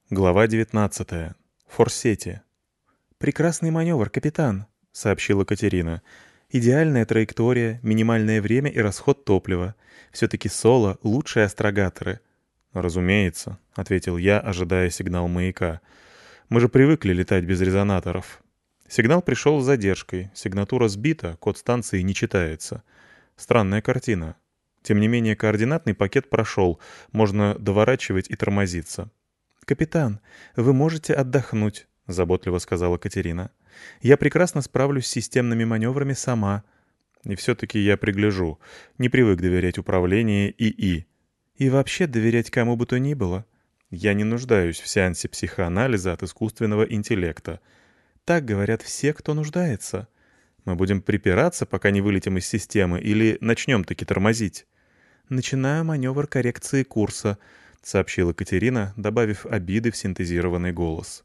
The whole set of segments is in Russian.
Глава 19. Форсети. «Прекрасный маневр, капитан», — сообщила Катерина. «Идеальная траектория, минимальное время и расход топлива. Все-таки Соло — лучшие астрогаторы». «Разумеется», — ответил я, ожидая сигнал маяка. «Мы же привыкли летать без резонаторов». Сигнал пришел с задержкой, сигнатура сбита, код станции не читается. Странная картина. Тем не менее, координатный пакет прошел, можно доворачивать и тормозиться. «Капитан, вы можете отдохнуть», — заботливо сказала Катерина. «Я прекрасно справлюсь с системными маневрами сама». И все-таки я пригляжу. Не привык доверять управлению ИИ. И вообще доверять кому бы то ни было. Я не нуждаюсь в сеансе психоанализа от искусственного интеллекта. Так говорят все, кто нуждается. Мы будем припираться, пока не вылетим из системы, или начнем таки тормозить? «Начинаю маневр коррекции курса», — сообщила Катерина, добавив обиды в синтезированный голос.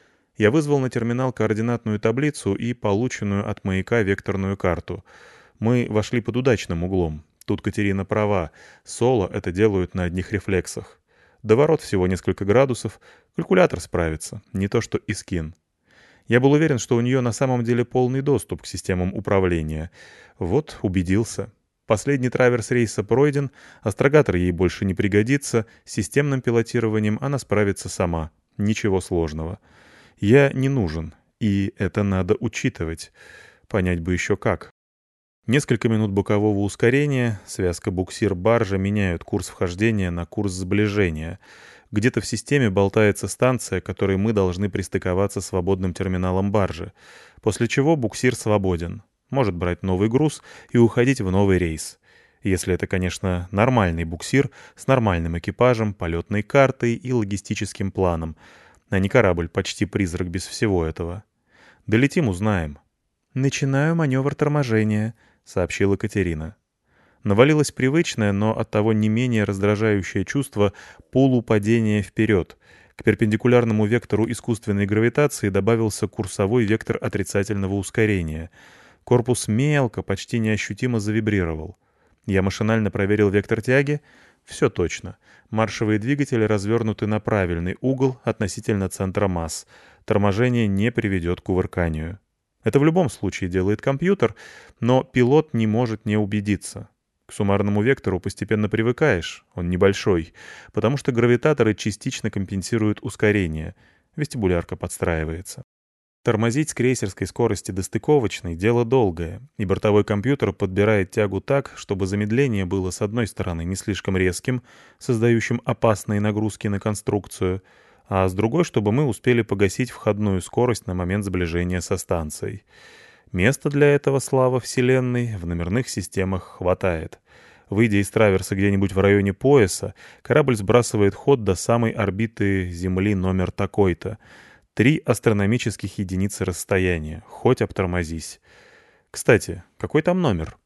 Я вызвал на терминал координатную таблицу и полученную от маяка векторную карту. Мы вошли под удачным углом. Тут Катерина права. Соло это делают на одних рефлексах. До ворот всего несколько градусов. Калькулятор справится. Не то что Искин. Я был уверен, что у нее на самом деле полный доступ к системам управления. Вот, убедился. Последний траверс рейса пройден, астрогатор ей больше не пригодится, с системным пилотированием она справится сама. Ничего сложного. Я не нужен, и это надо учитывать. Понять бы еще как. Несколько минут бокового ускорения, связка буксир-баржа меняют курс вхождения на курс сближения. Где-то в системе болтается станция, к которой мы должны пристыковаться свободным терминалом баржи, после чего буксир свободен. Может брать новый груз и уходить в новый рейс. Если это, конечно, нормальный буксир с нормальным экипажем, полетной картой и логистическим планом, а не корабль почти призрак без всего этого. Долетим — узнаем. «Начинаю маневр торможения», — сообщила Катерина. Навалилось привычное, но оттого не менее раздражающее чувство полупадения вперед. К перпендикулярному вектору искусственной гравитации добавился курсовой вектор отрицательного ускорения. Корпус мелко, почти неощутимо завибрировал. Я машинально проверил вектор тяги. Все точно. Маршевые двигатели развернуты на правильный угол относительно центра масс. Торможение не приведет к кувырканию. Это в любом случае делает компьютер, но пилот не может не убедиться. К суммарному вектору постепенно привыкаешь, он небольшой, потому что гравитаторы частично компенсируют ускорение. Вестибулярка подстраивается. Тормозить с крейсерской скорости до стыковочной — дело долгое, и бортовой компьютер подбирает тягу так, чтобы замедление было с одной стороны не слишком резким, создающим опасные нагрузки на конструкцию, а с другой, чтобы мы успели погасить входную скорость на момент сближения со станцией. Места для этого, слава Вселенной, в номерных системах хватает. Выйдя из траверса где-нибудь в районе пояса, корабль сбрасывает ход до самой орбиты Земли номер такой-то. 3 астрономических единицы расстояния. Хоть обтормозись. Кстати, какой там номер?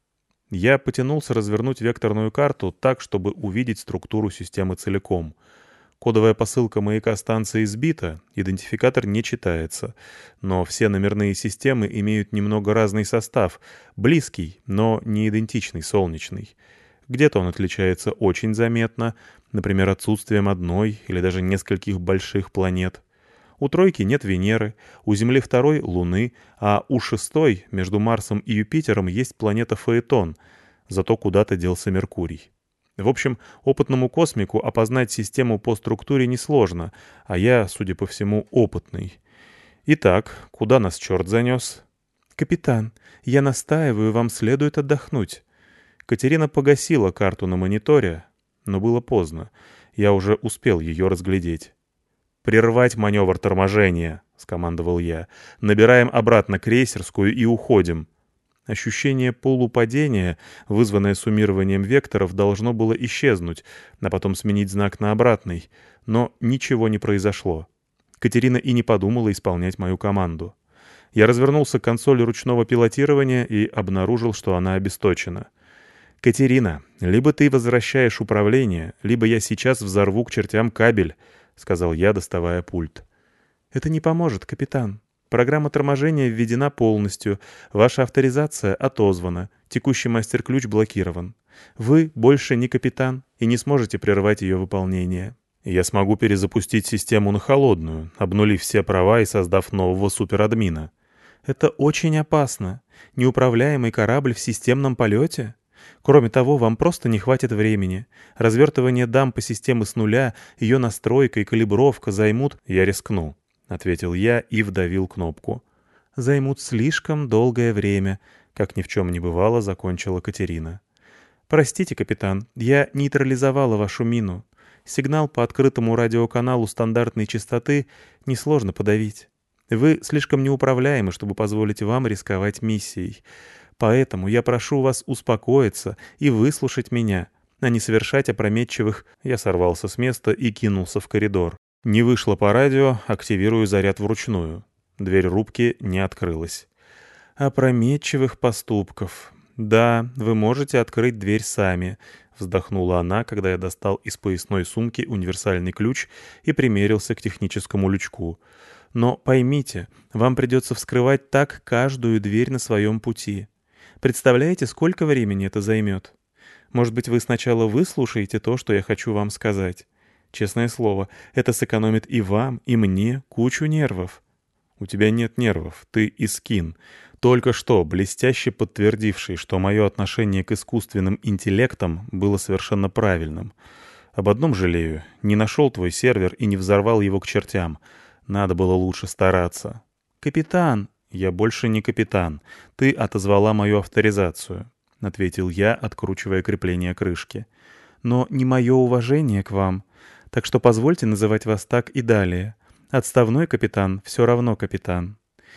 Я потянулся развернуть векторную карту так, чтобы увидеть структуру системы целиком. Кодовая посылка маяка станции сбита, идентификатор не читается. Но все номерные системы имеют немного разный состав. Близкий, но не идентичный солнечный. Где-то он отличается очень заметно, например, отсутствием одной или даже нескольких больших планет. У тройки нет Венеры, у Земли второй — Луны, а у шестой, между Марсом и Юпитером, есть планета Фаэтон, зато куда-то делся Меркурий. В общем, опытному космику опознать систему по структуре несложно, а я, судя по всему, опытный. Итак, куда нас черт занес? «Капитан, я настаиваю, вам следует отдохнуть». Катерина погасила карту на мониторе, но было поздно. Я уже успел ее разглядеть. «Прервать маневр торможения», — скомандовал я. «Набираем обратно крейсерскую и уходим». Ощущение полупадения, вызванное суммированием векторов, должно было исчезнуть, а потом сменить знак на обратный. Но ничего не произошло. Катерина и не подумала исполнять мою команду. Я развернулся к консоли ручного пилотирования и обнаружил, что она обесточена. «Катерина, либо ты возвращаешь управление, либо я сейчас взорву к чертям кабель», — сказал я, доставая пульт. «Это не поможет, капитан. Программа торможения введена полностью, ваша авторизация отозвана, текущий мастер-ключ блокирован. Вы больше не капитан и не сможете прервать ее выполнение. Я смогу перезапустить систему на холодную, обнулив все права и создав нового суперадмина. Это очень опасно. Неуправляемый корабль в системном полете? Кроме того, вам просто не хватит времени. Развертывание дампы системы с нуля, ее настройка и калибровка займут... «Я рискну», — ответил я и вдавил кнопку. Займут слишком долгое время, как ни в чем не бывало, закончила Катерина. Простите, капитан, я нейтрализовала вашу мину. Сигнал по открытому радиоканалу стандартной частоты несложно подавить. Вы слишком неуправляемы, чтобы позволить вам рисковать миссией. Поэтому я прошу вас успокоиться и выслушать меня, а не совершать опрометчивых... Я сорвался с места и кинулся в коридор. Не вышло по радио, активирую заряд вручную. Дверь рубки не открылась. «Опрометчивых поступков. Да, вы можете открыть дверь сами», — вздохнула она, когда я достал из поясной сумки универсальный ключ и примерился к техническому лючку. «Но поймите, вам придется вскрывать так каждую дверь на своем пути. Представляете, сколько времени это займет? Может быть, вы сначала выслушаете то, что я хочу вам сказать? Честное слово, это сэкономит и вам, и мне кучу нервов». «У тебя нет нервов, ты Искин, только что блестяще подтвердивший, что мое отношение к искусственным интеллектам было совершенно правильным. Об одном жалею, не нашел твой сервер и не взорвал его к чертям. Надо было лучше стараться». «Капитан!» «Я больше не капитан. Ты отозвала мою авторизацию», — ответил я, откручивая крепление крышки. «Но не мое уважение к вам. Так что позвольте называть вас так и далее. Отставной капитан все равно капитан».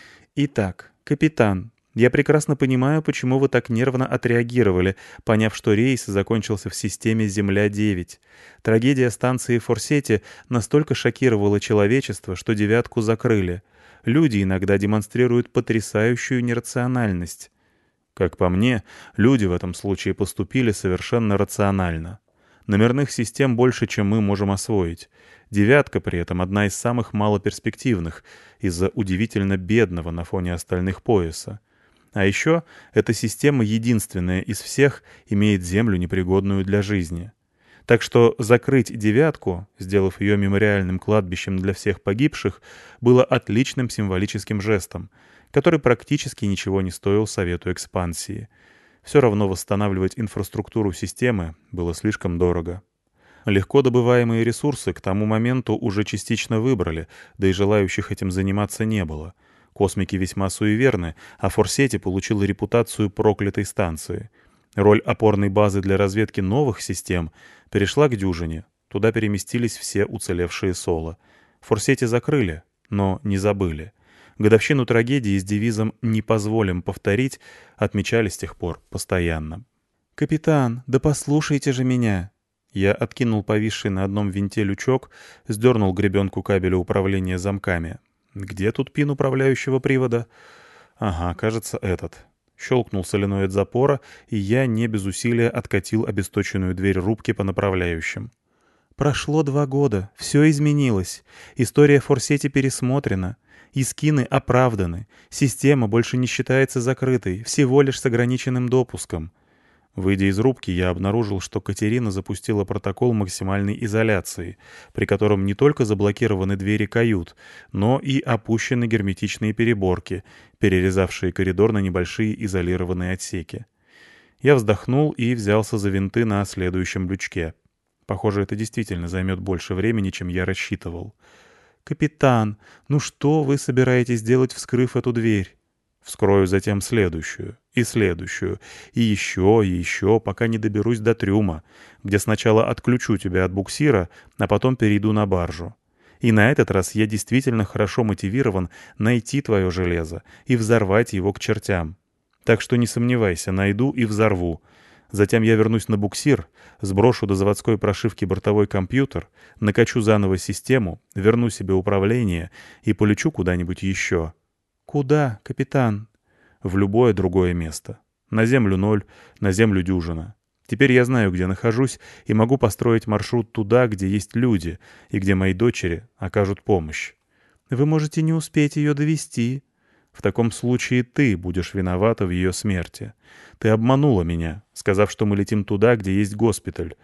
«Итак, капитан, я прекрасно понимаю, почему вы так нервно отреагировали, поняв, что рейс закончился в системе Земля-9. Трагедия станции Форсети настолько шокировала человечество, что «девятку» закрыли. Люди иногда демонстрируют потрясающую нерациональность». Как по мне, люди в этом случае поступили совершенно рационально. Номерных систем больше, чем мы можем освоить. «Девятка» при этом одна из самых малоперспективных, из-за удивительно бедного на фоне остальных пояса. А еще эта система единственная из всех имеет Землю непригодную для жизни. Так что закрыть «девятку», сделав ее мемориальным кладбищем для всех погибших, было отличным символическим жестом, который практически ничего не стоил Совету экспансии. Все равно восстанавливать инфраструктуру системы было слишком дорого. Легко добываемые ресурсы к тому моменту уже частично выбрали, да и желающих этим заниматься не было. Космики весьма суеверны, а Форсети получила репутацию проклятой станции. Роль опорной базы для разведки новых систем перешла к дюжине. Туда переместились все уцелевшие Соло. Форсети закрыли, но не забыли. Годовщину трагедии с девизом «Не позволим повторить» отмечали с тех пор постоянно. «Капитан, да послушайте же меня!» Я откинул повисший на одном винте лючок, сдернул гребенку кабеля управления замками. Где тут пин управляющего привода? Ага, кажется, этот. Щелкнул соленоид запора, и я не без усилия откатил обесточенную дверь рубки по направляющим. «Прошло 2 года, все изменилось. История Форсети пересмотрена. Искины оправданы. Система больше не считается закрытой, всего лишь с ограниченным допуском». Выйдя из рубки, я обнаружил, что Катерина запустила протокол максимальной изоляции, при котором не только заблокированы двери кают, но и опущены герметичные переборки, перерезавшие коридор на небольшие изолированные отсеки. Я вздохнул и взялся за винты на следующем лючке. Похоже, это действительно займет больше времени, чем я рассчитывал. «Капитан, ну что вы собираетесь делать, вскрыв эту дверь?» Вскрою затем следующую, и следующую, и еще, пока не доберусь до трюма, где сначала отключу тебя от буксира, а потом перейду на баржу. И на этот раз я действительно хорошо мотивирован найти твое железо и взорвать его к чертям. Так что не сомневайся, найду и взорву. Затем я вернусь на буксир, сброшу до заводской прошивки бортовой компьютер, накачу заново систему, верну себе управление и полечу куда-нибудь еще. «Куда, капитан?» «В любое другое место. На Землю 0, на Землю дюжина. Теперь я знаю, где нахожусь, и могу построить маршрут туда, где есть люди, и где мои дочери окажут помощь». «Вы можете не успеть ее довести». «В таком случае ты будешь виновата в ее смерти. Ты обманула меня, сказав, что мы летим туда, где есть госпиталь.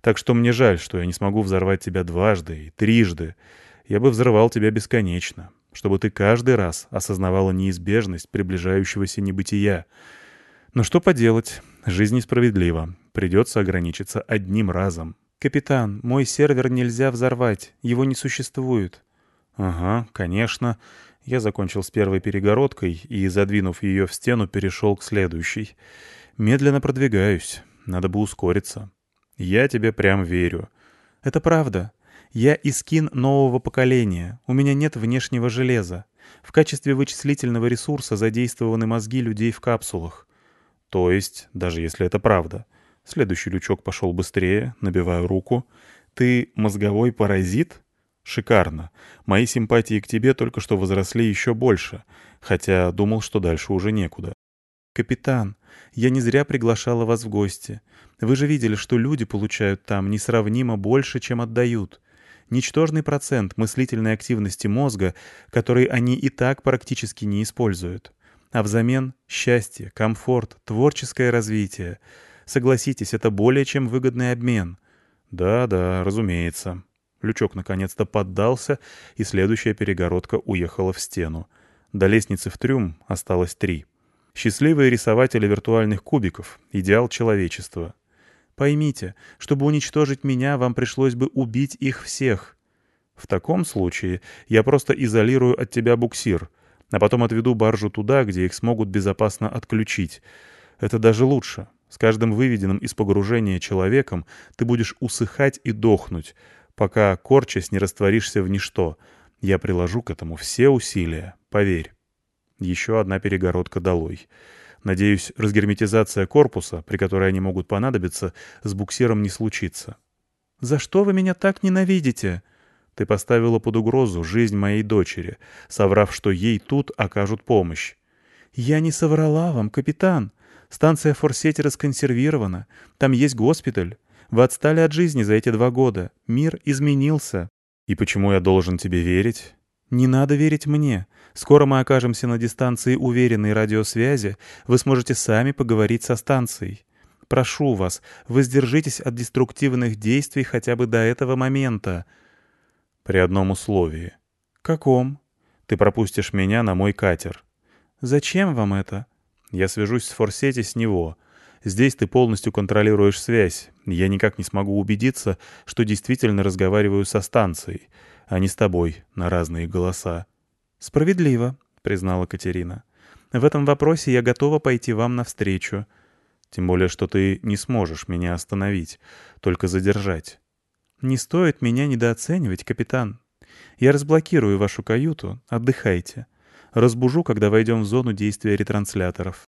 Так что мне жаль, что я не смогу взорвать тебя дважды и трижды. Я бы взрывал тебя бесконечно, чтобы ты каждый раз осознавала неизбежность приближающегося небытия. Но что поделать, жизнь несправедлива, придется ограничиться одним разом. «Капитан, мой сервер нельзя взорвать, его не существует». «Ага, конечно». Я закончил с первой перегородкой и, задвинув ее в стену, перешел к следующей. «Медленно продвигаюсь. Надо бы ускориться». «Я тебе прям верю». «Это правда. Я искин нового поколения. У меня нет внешнего железа. В качестве вычислительного ресурса задействованы мозги людей в капсулах». «То есть, даже если это правда». Следующий лючок пошел быстрее, набиваю руку. «Ты мозговой паразит?» «Шикарно. Мои симпатии к тебе только что возросли еще больше, хотя думал, что дальше уже некуда». «Капитан, я не зря приглашала вас в гости. Вы же видели, что люди получают там несравнимо больше, чем отдают. Ничтожный процент мыслительной активности мозга, который они и так практически не используют. А взамен счастье, комфорт, творческое развитие. Согласитесь, это более чем выгодный обмен». «Да, разумеется». Лючок наконец-то поддался, и следующая перегородка уехала в стену. До лестницы в трюм осталось 3. Счастливые рисователи виртуальных кубиков — идеал человечества. Поймите, чтобы уничтожить меня, вам пришлось бы убить их всех. В таком случае я просто изолирую от тебя буксир, а потом отведу баржу туда, где их смогут безопасно отключить. Это даже лучше. С каждым выведенным из погружения человеком ты будешь усыхать и дохнуть, пока, корчась, не растворишься в ничто. Я приложу к этому все усилия, поверь. Еще одна перегородка долой. Надеюсь, разгерметизация корпуса, при которой они могут понадобиться, с буксиром не случится. «За что вы меня так ненавидите?» Ты поставила под угрозу жизнь моей дочери, соврав, что ей тут окажут помощь. «Я не соврала вам, капитан. Станция Форсети расконсервирована. Там есть госпиталь. Вы отстали от жизни за эти 2 года. Мир изменился». «И почему я должен тебе верить?» «Не надо верить мне. Скоро мы окажемся на дистанции уверенной радиосвязи. Вы сможете сами поговорить со станцией. Прошу вас, воздержитесь от деструктивных действий хотя бы до этого момента». «При одном условии». «Каком?» «Ты пропустишь меня на мой катер». «Зачем вам это?» «Я свяжусь с Форсети с него. Здесь ты полностью контролируешь связь. Я никак не смогу убедиться, что действительно разговариваю со станцией, а не с тобой на разные голоса». «Справедливо», — признала Катерина. «В этом вопросе я готова пойти вам навстречу». «Тем более, что ты не сможешь меня остановить, только задержать». «Не стоит меня недооценивать, капитан. Я разблокирую вашу каюту, отдыхайте. Разбужу, когда войдем в зону действия ретрансляторов».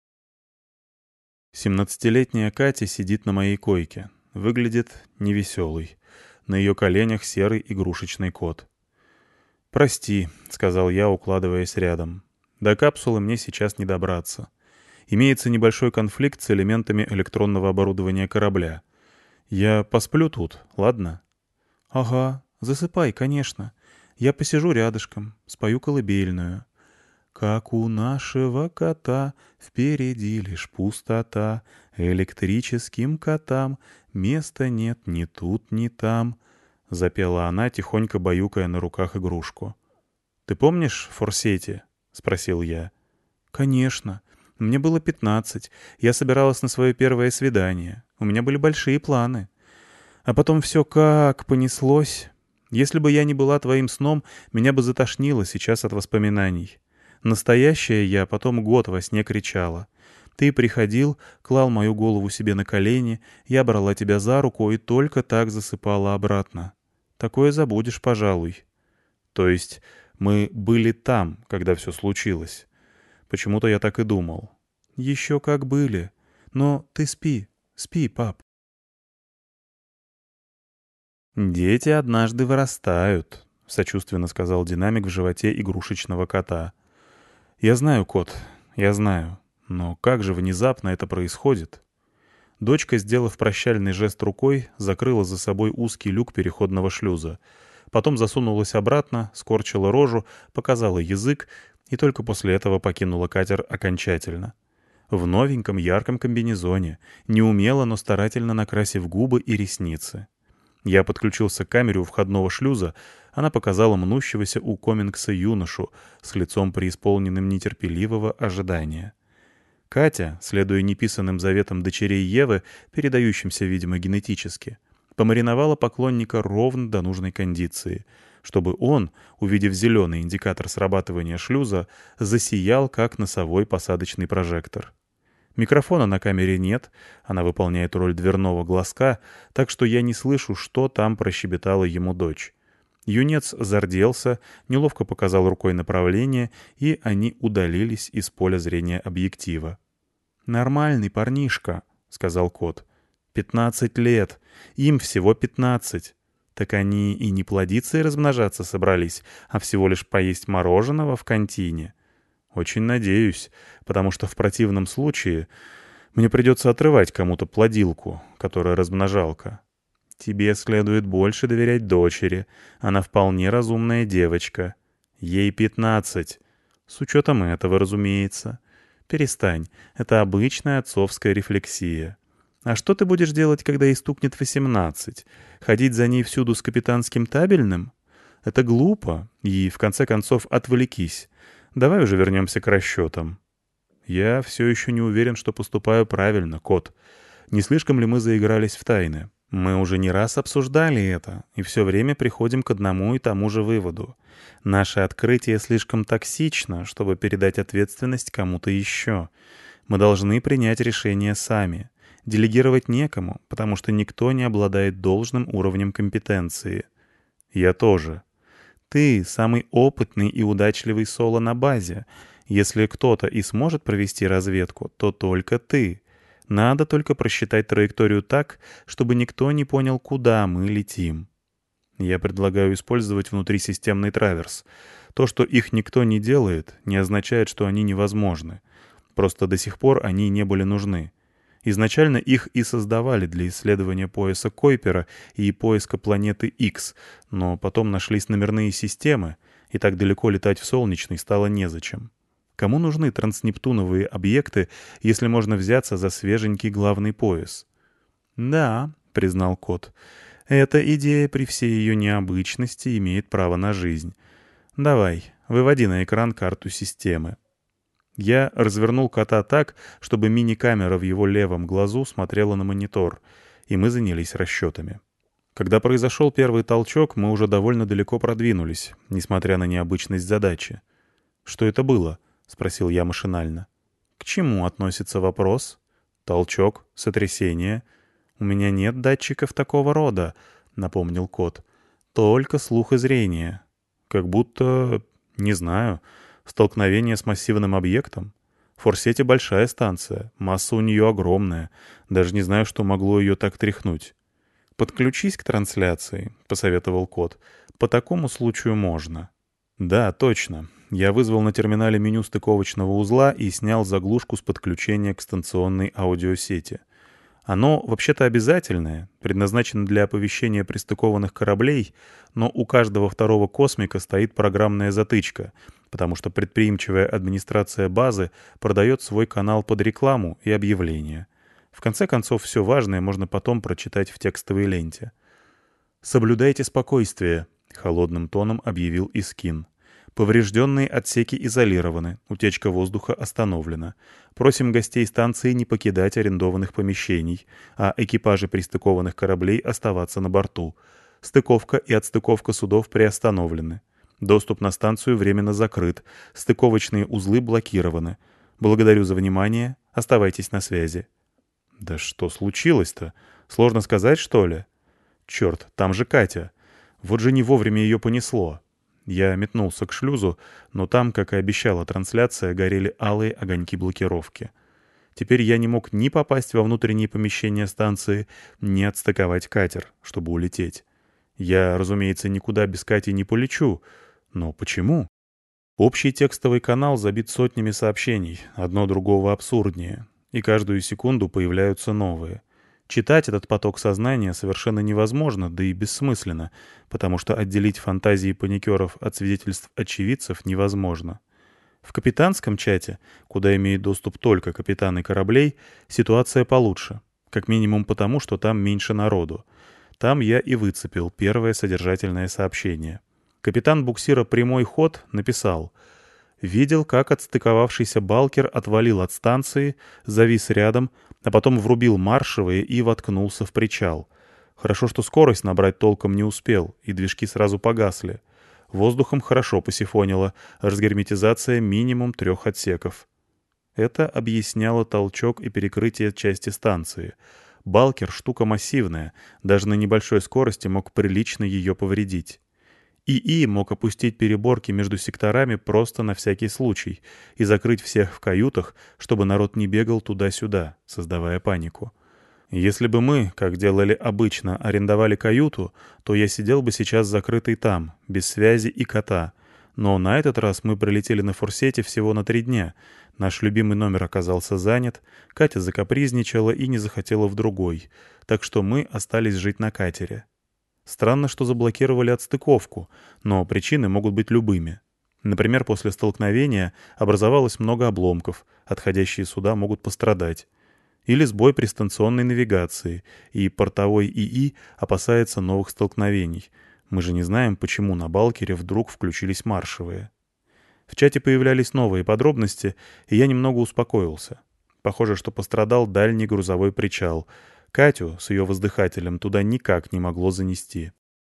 17-летняя Катя сидит на моей койке. Выглядит невеселой. На ее коленях серый игрушечный кот. «Прости», — сказал я, укладываясь рядом. «До капсулы мне сейчас не добраться. Имеется небольшой конфликт с элементами электронного оборудования корабля. Я посплю тут, ладно?» «Ага, засыпай, конечно. Я посижу рядышком, спою колыбельную. Как у нашего кота впереди лишь пустота, электрическим котам места нет ни тут, ни там», — запела она, тихонько баюкая на руках игрушку. «Ты помнишь Форсети?» — спросил я. «Конечно. Мне было 15. Я собиралась на свое первое свидание. У меня были большие планы. А потом все как понеслось. Если бы я не была твоим сном, меня бы затошнило сейчас от воспоминаний. Настоящая я потом год во сне кричала. Ты приходил, клал мою голову себе на колени, я брала тебя за руку и только так засыпала обратно. Такое забудешь, пожалуй». «То есть мы были там, когда все случилось?» Почему-то я так и думал. «Еще как были. Но ты спи, спи, пап». «Дети однажды вырастают», — сочувственно сказал динамик в животе игрушечного кота. «Я знаю, кот, я знаю. Но как же внезапно это происходит?» Дочка, сделав прощальный жест рукой, закрыла за собой узкий люк переходного шлюза. Потом засунулась обратно, скорчила рожу, показала язык и только после этого покинула катер окончательно. в новеньком ярком комбинезоне, неумело, но старательно накрасив губы и ресницы. Я подключился к камере у входного шлюза, она показала мнущегося у Комингса юношу с лицом преисполненным нетерпеливого ожидания. Катя, следуя неписанным заветам дочерей Евы, передающимся, видимо, генетически, помариновала поклонника ровно до нужной кондиции, чтобы он, увидев зеленый индикатор срабатывания шлюза, засиял, как носовой посадочный прожектор. Микрофона на камере нет, она выполняет роль дверного глазка, так что я не слышу, что там прощебетала ему дочь. Юнец зарделся, неловко показал рукой направление, и они удалились из поля зрения объектива. «Нормальный парнишка», — сказал кот. 15 лет. Им всего 15. Так они и не плодиться и размножаться собрались, а всего лишь поесть мороженого в кантине. Очень надеюсь, потому что в противном случае мне придется отрывать кому-то плодилку, которая размножалка. Тебе следует больше доверять дочери. Она вполне разумная девочка. Ей 15. С учетом этого, разумеется. Перестань. Это обычная отцовская рефлексия. А что ты будешь делать, когда ей стукнет 18? Ходить за ней всюду с капитанским табельным? Это глупо. И, в конце концов, отвлекись. Давай уже вернемся к расчетам. Я все еще не уверен, что поступаю правильно, кот. Не слишком ли мы заигрались в тайны? Мы уже не раз обсуждали это, и все время приходим к одному и тому же выводу. Наше открытие слишком токсично, чтобы передать ответственность кому-то еще. Мы должны принять решение сами. Делегировать некому, потому что никто не обладает должным уровнем компетенции. Я тоже. Ты самый опытный и удачливый соло на базе. Если кто-то и сможет провести разведку, то только ты. Надо только просчитать траекторию так, чтобы никто не понял, куда мы летим. Я предлагаю использовать внутрисистемный траверс. То, что их никто не делает, не означает, что они невозможны. Просто до сих пор они не были нужны. Изначально их и создавали для исследования пояса Койпера и поиска планеты X, но потом нашлись номерные системы, и так далеко летать в Солнечный стало незачем. Кому нужны транснептуновые объекты, если можно взяться за свеженький главный пояс? «Да», — признал кот, — «эта идея при всей ее необычности имеет право на жизнь. Давай, выводи на экран карту системы». Я развернул кота так, чтобы мини-камера в его левом глазу смотрела на монитор, и мы занялись расчетами. Когда произошел первый толчок, мы уже довольно далеко продвинулись, несмотря на необычность задачи. «Что это было?» — спросил я машинально. «К чему относится вопрос?» «Толчок, сотрясение». «У меня нет датчиков такого рода», — напомнил кот. «Только слух и зрение». «Как будто... не знаю. Столкновение с массивным объектом? Форсети большая станция, масса у нее огромная. Даже не знаю, что могло ее так тряхнуть». «Подключись к трансляции», — посоветовал кот. «По такому случаю можно». «Да, точно. Я вызвал на терминале меню стыковочного узла и снял заглушку с подключения к станционной аудиосети. Оно вообще-то обязательное, предназначено для оповещения пристыкованных кораблей, но у каждого второго космика стоит программная затычка, потому что предприимчивая администрация базы продает свой канал под рекламу и объявления. В конце концов, все важное можно потом прочитать в текстовой ленте. «Соблюдайте спокойствие», — холодным тоном объявил Искин. «Поврежденные отсеки изолированы, утечка воздуха остановлена. Просим гостей станции не покидать арендованных помещений, а экипажи пристыкованных кораблей оставаться на борту. Стыковка и отстыковка судов приостановлены. Доступ на станцию временно закрыт, стыковочные узлы блокированы. Благодарю за внимание, оставайтесь на связи». «Да что случилось-то? Сложно сказать, что ли?» «Черт, там же Катя. Вот же не вовремя ее понесло». Я метнулся к шлюзу, но там, как и обещала трансляция, горели алые огоньки блокировки. Теперь я не мог ни попасть во внутренние помещения станции, ни отстыковать катер, чтобы улететь. Я, разумеется, никуда без Кати не полечу. Но почему? Общий текстовый канал забит сотнями сообщений, одно другого абсурднее, и каждую секунду появляются новые. Читать этот поток сознания совершенно невозможно, да и бессмысленно, потому что отделить фантазии паникеров от свидетельств очевидцев невозможно. В капитанском чате, куда имеют доступ только капитаны кораблей, ситуация получше. Как минимум потому, что там меньше народу. Там я и выцепил первое содержательное сообщение. Капитан буксира «Прямой ход» написал: «Видел, как отстыковавшийся Балкер отвалил от станции, завис рядом, а потом врубил маршевые и воткнулся в причал. Хорошо, что скорость набрать толком не успел, и движки сразу погасли. Воздухом хорошо посифонило, разгерметизация минимум 3 отсеков». Это объясняло толчок и перекрытие части станции. Балкер — штука массивная, даже на небольшой скорости мог прилично ее повредить. ИИ мог опустить переборки между секторами просто на всякий случай и закрыть всех в каютах, чтобы народ не бегал туда-сюда, создавая панику. Если бы мы, как делали обычно, арендовали каюту, то я сидел бы сейчас закрытый там, без связи и кота. Но на этот раз мы прилетели на Форсете всего на 3 дня. Наш любимый номер оказался занят, Катя закапризничала и не захотела в другой, так что мы остались жить на катере. Странно, что заблокировали отстыковку, но причины могут быть любыми. Например, после столкновения образовалось много обломков, отходящие суда могут пострадать. Или сбой при станционной навигации, и портовой ИИ опасается новых столкновений. Мы же не знаем, почему на Балкере вдруг включились маршевые. В чате появлялись новые подробности, и я немного успокоился. Похоже, что пострадал дальний грузовой причал. Катю с ее воздыхателем туда никак не могло занести.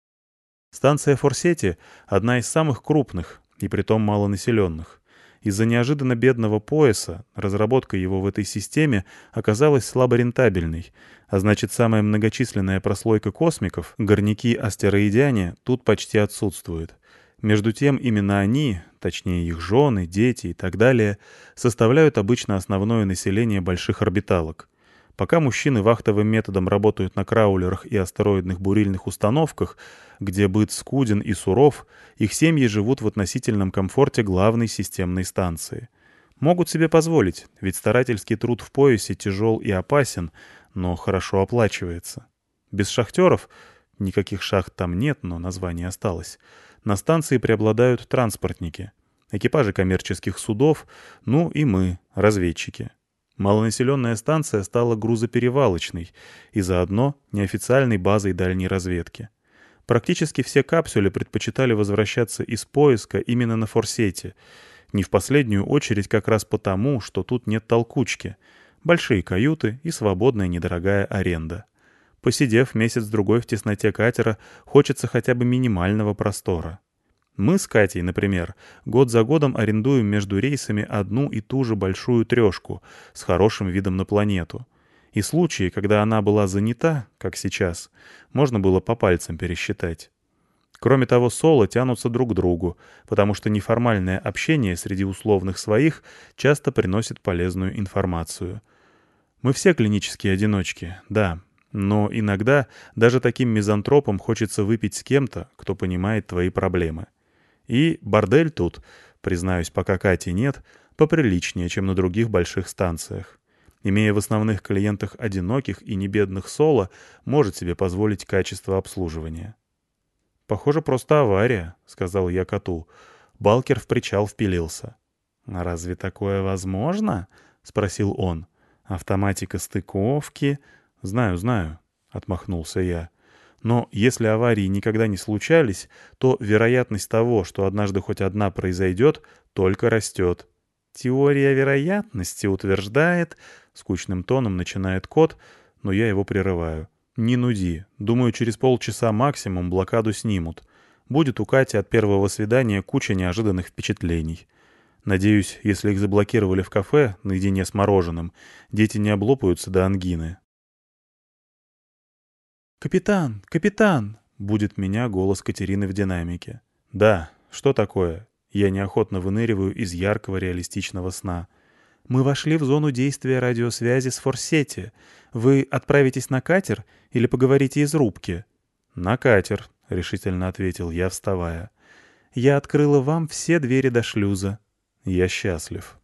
Станция Форсети — одна из самых крупных, и притом малонаселенных. Из-за неожиданно бедного пояса разработка его в этой системе оказалась слаборентабельной, а значит, самая многочисленная прослойка космиков, горняки-астероидяне, тут почти отсутствует. Между тем, именно они, точнее их жены, дети и так далее, составляют обычно основное население больших орбиталок. Пока мужчины вахтовым методом работают на краулерах и астероидных бурильных установках, где быт скуден и суров, их семьи живут в относительном комфорте главной системной станции. Могут себе позволить, ведь старательский труд в поясе тяжел и опасен, но хорошо оплачивается. Без шахтеров, никаких шахт там нет, но название осталось, на станции преобладают транспортники, экипажи коммерческих судов, ну и мы, разведчики. Малонаселенная станция стала грузоперевалочной и заодно неофициальной базой дальней разведки. Практически все капсюли предпочитали возвращаться из поиска именно на Форсете, не в последнюю очередь как раз потому, что тут нет толкучки, большие каюты и свободная недорогая аренда. Посидев месяц-другой в тесноте катера, хочется хотя бы минимального простора. Мы с Катей, например, год за годом арендуем между рейсами одну и ту же большую трешку с хорошим видом на планету. И случаи, когда она была занята, как сейчас, можно было по пальцам пересчитать. Кроме того, соло тянутся друг к другу, потому что неформальное общение среди условных своих часто приносит полезную информацию. Мы все клинические одиночки, да, но иногда даже таким мизантропам хочется выпить с кем-то, кто понимает твои проблемы. И бордель тут, признаюсь, пока Кати нет, поприличнее, чем на других больших станциях. Имея в основных клиентах одиноких и небедных соло, может себе позволить качество обслуживания. «Похоже, просто авария», — сказал я коту. Балкер в причал впилился. «А разве такое возможно?» — спросил он. «Автоматика стыковки...» «Знаю», — отмахнулся я. «Но если аварии никогда не случались, то вероятность того, что однажды хоть одна произойдет, только растет». «Теория вероятности утверждает...» — скучным тоном начинает кот, но я его прерываю. «Не нуди. Думаю, через полчаса максимум блокаду снимут. Будет у Кати от первого свидания куча неожиданных впечатлений. Надеюсь, если их заблокировали в кафе наедине с мороженым, дети не облопаются до ангины». «Капитан! Капитан!» — будет меня голос Катерины в динамике. «Да, что такое?» Я неохотно выныриваю из яркого реалистичного сна. «Мы вошли в зону действия радиосвязи с Форсети. Вы отправитесь на катер или поговорите из рубки?» «На катер», — решительно ответил я, вставая. «Я открыла вам все двери до шлюза». «Я счастлив».